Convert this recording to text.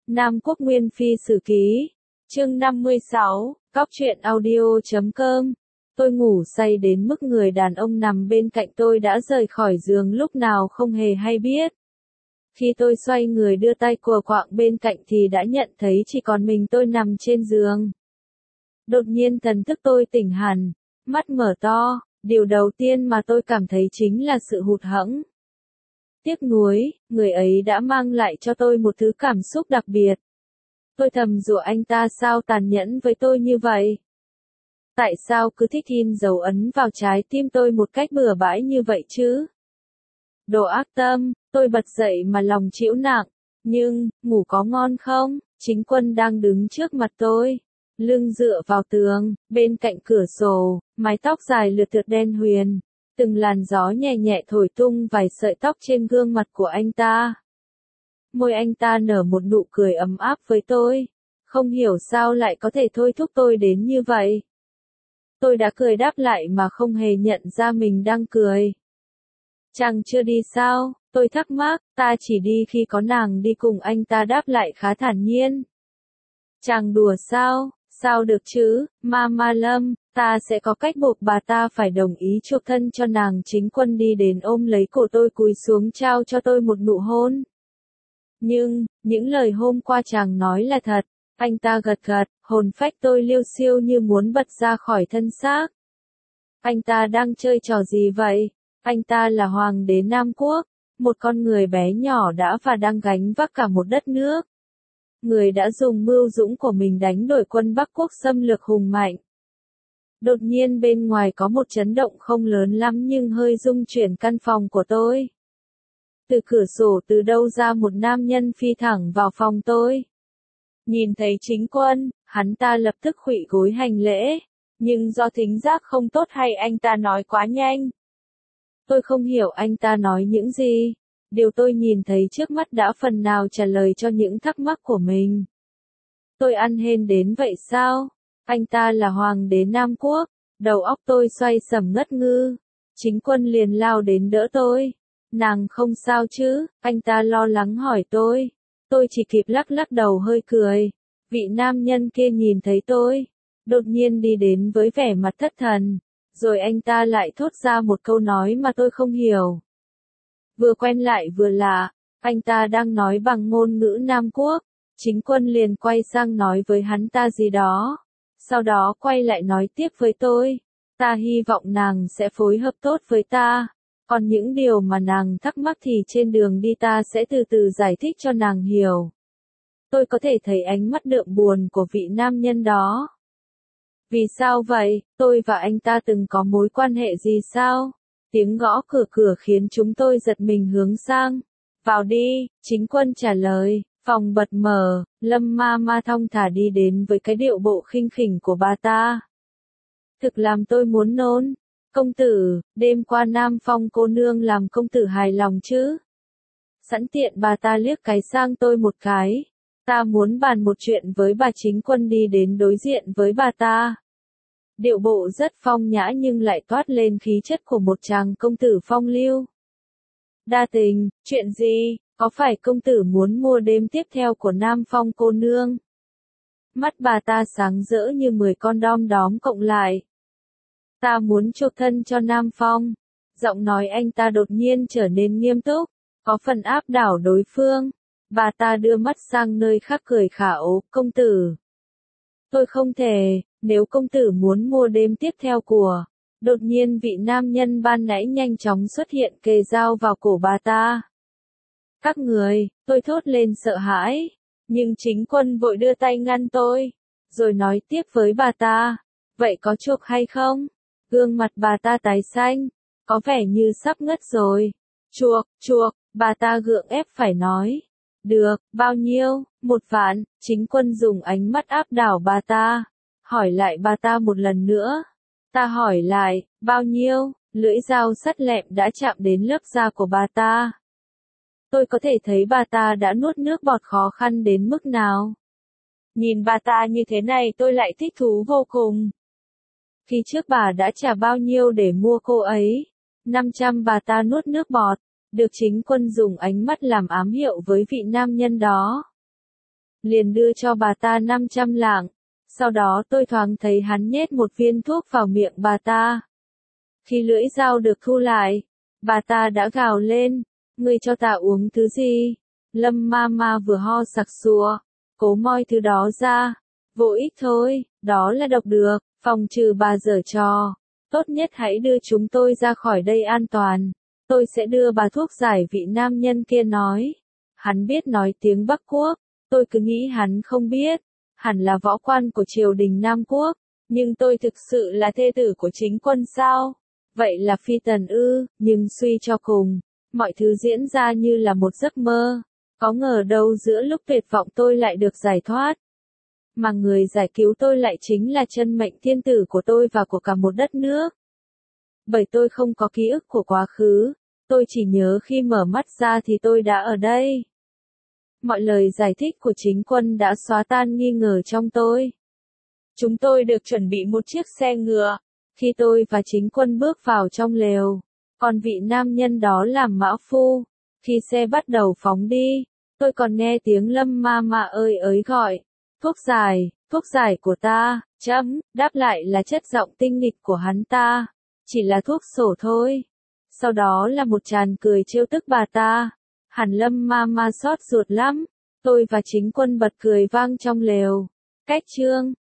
Nam Quốc Nguyên Phi Sử Ký, chương 56, Cóc truyện audio.com. Tôi ngủ say đến mức người đàn ông nằm bên cạnh tôi đã rời khỏi giường lúc nào không hề hay biết. Khi tôi xoay người đưa tay cùa quạng bên cạnh thì đã nhận thấy chỉ còn mình tôi nằm trên giường. Đột nhiên thần thức tôi tỉnh hẳn, mắt mở to, điều đầu tiên mà tôi cảm thấy chính là sự hụt hẫng. Tiếc nuối, người ấy đã mang lại cho tôi một thứ cảm xúc đặc biệt. Tôi thầm rủa anh ta sao tàn nhẫn với tôi như vậy? Tại sao cứ thích in dấu ấn vào trái tim tôi một cách bừa bãi như vậy chứ? Đồ ác tâm, tôi bật dậy mà lòng trĩu nặng. Nhưng, ngủ có ngon không? Chính Quân đang đứng trước mặt tôi. Lưng dựa vào tường, bên cạnh cửa sổ, mái tóc dài lượt thượt đen huyền. Từng làn gió nhẹ nhẹ thổi tung vài sợi tóc trên gương mặt của anh ta. Môi anh ta nở một nụ cười ấm áp với tôi. Không hiểu sao lại có thể thôi thúc tôi đến như vậy. Tôi đã cười đáp lại mà không hề nhận ra mình đang cười. Chàng chưa đi sao? Tôi thắc mắc, ta chỉ đi khi có nàng đi cùng, anh ta đáp lại khá thản nhiên. Chàng đùa sao? Sao được chứ, Mama Lâm, ta sẽ có cách buộc bà ta phải đồng ý chuộc thân cho nàng. Chính Quân đi đến ôm lấy cổ tôi cúi xuống trao cho tôi một nụ hôn. Nhưng, những lời hôm qua chàng nói là thật, anh ta gật gật, hồn phách tôi liêu xiêu như muốn bật ra khỏi thân xác. Anh ta đang chơi trò gì vậy? Anh ta là Hoàng đế Nam Quốc, một con người bé nhỏ đã và đang gánh vác cả một đất nước. Người đã dùng mưu dũng của mình đánh đuổi quân Bắc Quốc xâm lược hùng mạnh. Đột nhiên bên ngoài có một chấn động không lớn lắm nhưng hơi rung chuyển căn phòng của tôi. Từ cửa sổ từ đâu ra một nam nhân phi thẳng vào phòng tôi. Nhìn thấy Chính Quân, hắn ta lập tức khuỵu gối hành lễ, nhưng do thính giác không tốt hay anh ta nói quá nhanh. Tôi không hiểu anh ta nói những gì. Điều tôi nhìn thấy trước mắt đã phần nào trả lời cho những thắc mắc của mình. Tôi ăn hên đến vậy sao? Anh ta là Hoàng đế Nam Quốc. Đầu óc tôi xoay sầm ngất ngư. Chính Quân liền lao đến đỡ tôi. Nàng không sao chứ? Anh ta lo lắng hỏi tôi. Tôi chỉ kịp lắc lắc đầu hơi cười. Vị nam nhân kia nhìn thấy tôi, đột nhiên đi đến với vẻ mặt thất thần. Rồi anh ta lại thốt ra một câu nói mà tôi không hiểu. Vừa quen lại vừa lạ, anh ta đang nói bằng ngôn ngữ Nam Quốc. Chính Quân liền quay sang nói với hắn ta gì đó. Sau đó quay lại nói tiếp với tôi. Ta hy vọng nàng sẽ phối hợp tốt với ta. Còn những điều mà nàng thắc mắc thì trên đường đi ta sẽ từ từ giải thích cho nàng hiểu. Tôi có thể thấy ánh mắt đượm buồn của vị nam nhân đó. Vì sao vậy? Tôi và anh ta từng có mối quan hệ gì sao? Tiếng gõ cửa khiến chúng tôi giật mình hướng sang. Vào đi, Chính Quân trả lời. Phòng bật mở, Lâm Mama thong thả đi đến với cái điệu bộ khinh khỉnh của bà ta. Thực làm tôi muốn nôn. Công tử, đêm qua Nam Phong cô nương làm công tử hài lòng chứ? Sẵn tiện bà ta liếc cái sang tôi một cái. Ta muốn bàn một chuyện với bà. Chính Quân đi đến đối diện với bà ta. Điệu bộ rất phong nhã nhưng lại toát lên khí chất của một chàng công tử phong lưu. Đa tình, chuyện gì? Có phải công tử muốn mua đêm tiếp theo của Nam Phong cô nương? Mắt bà ta sáng rỡ như 10 con đom đóm cộng lại. Ta muốn chuộc thân cho Nam Phong. Giọng nói anh ta đột nhiên trở nên nghiêm túc, có phần áp đảo đối phương. Bà ta đưa mắt sang nơi khác cười khả ố, công tử. Tôi không thể, nếu công tử muốn mua đêm tiếp theo của. Đột nhiên vị nam nhân ban nãy nhanh chóng xuất hiện kề dao vào cổ bà ta. Các người, tôi thốt lên sợ hãi. Nhưng Chính Quân vội đưa tay ngăn tôi. Rồi nói tiếp với bà ta. Vậy có chuộc hay không? Gương mặt bà ta tái xanh. Có vẻ như sắp ngất rồi. Chuộc, bà ta gượng ép phải nói. Được, bao nhiêu? 1 vạn. Chính Quân dùng ánh mắt áp đảo bà ta. Hỏi lại bà ta một lần nữa. Ta hỏi lại, bao nhiêu? Lưỡi dao sắt lẹm đã chạm đến lớp da của bà ta. Tôi có thể thấy bà ta đã nuốt nước bọt khó khăn đến mức nào. Nhìn bà ta như thế này tôi lại thích thú vô cùng. Khi trước bà đã trả bao nhiêu để mua cô ấy? 500. Bà ta nuốt nước bọt. Được Chính Quân dùng ánh mắt làm ám hiệu với vị nam nhân đó. liền đưa cho bà ta 500 lạng. Sau đó tôi thoáng thấy hắn nhét một viên thuốc vào miệng bà ta. Khi lưỡi dao được thu lại, bà ta đã gào lên, ngươi cho ta uống thứ gì? Lâm Mama vừa ho sặc sụa, cố moi thứ đó ra. Vô ích thôi, đó là độc được, phòng trừ bà giở trò. Tốt nhất hãy đưa chúng tôi ra khỏi đây an toàn. Tôi sẽ đưa bà thuốc giải, vị nam nhân kia nói. Hắn biết nói tiếng Bắc Quốc, tôi cứ nghĩ hắn không biết. Hẳn là võ quan của triều đình Nam Quốc, nhưng tôi thực sự là thê tử của chính quân sao? Vậy là phi tần ư? Nhưng suy cho cùng, mọi thứ diễn ra như là một giấc mơ. Có ngờ đâu giữa lúc tuyệt vọng tôi lại được giải thoát. Mà người giải cứu tôi lại chính là chân mệnh thiên tử của tôi và của cả một đất nước. Bởi tôi không có ký ức của quá khứ, tôi chỉ nhớ khi mở mắt ra thì tôi đã ở đây. Mọi lời giải thích của chính quân đã xóa tan nghi ngờ trong tôi. Chúng tôi được chuẩn bị một chiếc xe ngựa. Khi tôi và chính quân bước vào trong lều, còn vị nam nhân đó làm mã phu. Khi xe bắt đầu phóng đi, tôi còn nghe tiếng Lâm Mama ơi ới gọi. Thuốc giải của ta, chấm, đáp lại là chất giọng tinh nghịch của hắn ta. Chỉ là thuốc sổ thôi. Sau đó là một tràng cười trêu tức bà ta. Hẳn Lâm Mama xót ruột lắm. Tôi và chính quân bật cười vang trong lều. Cách chương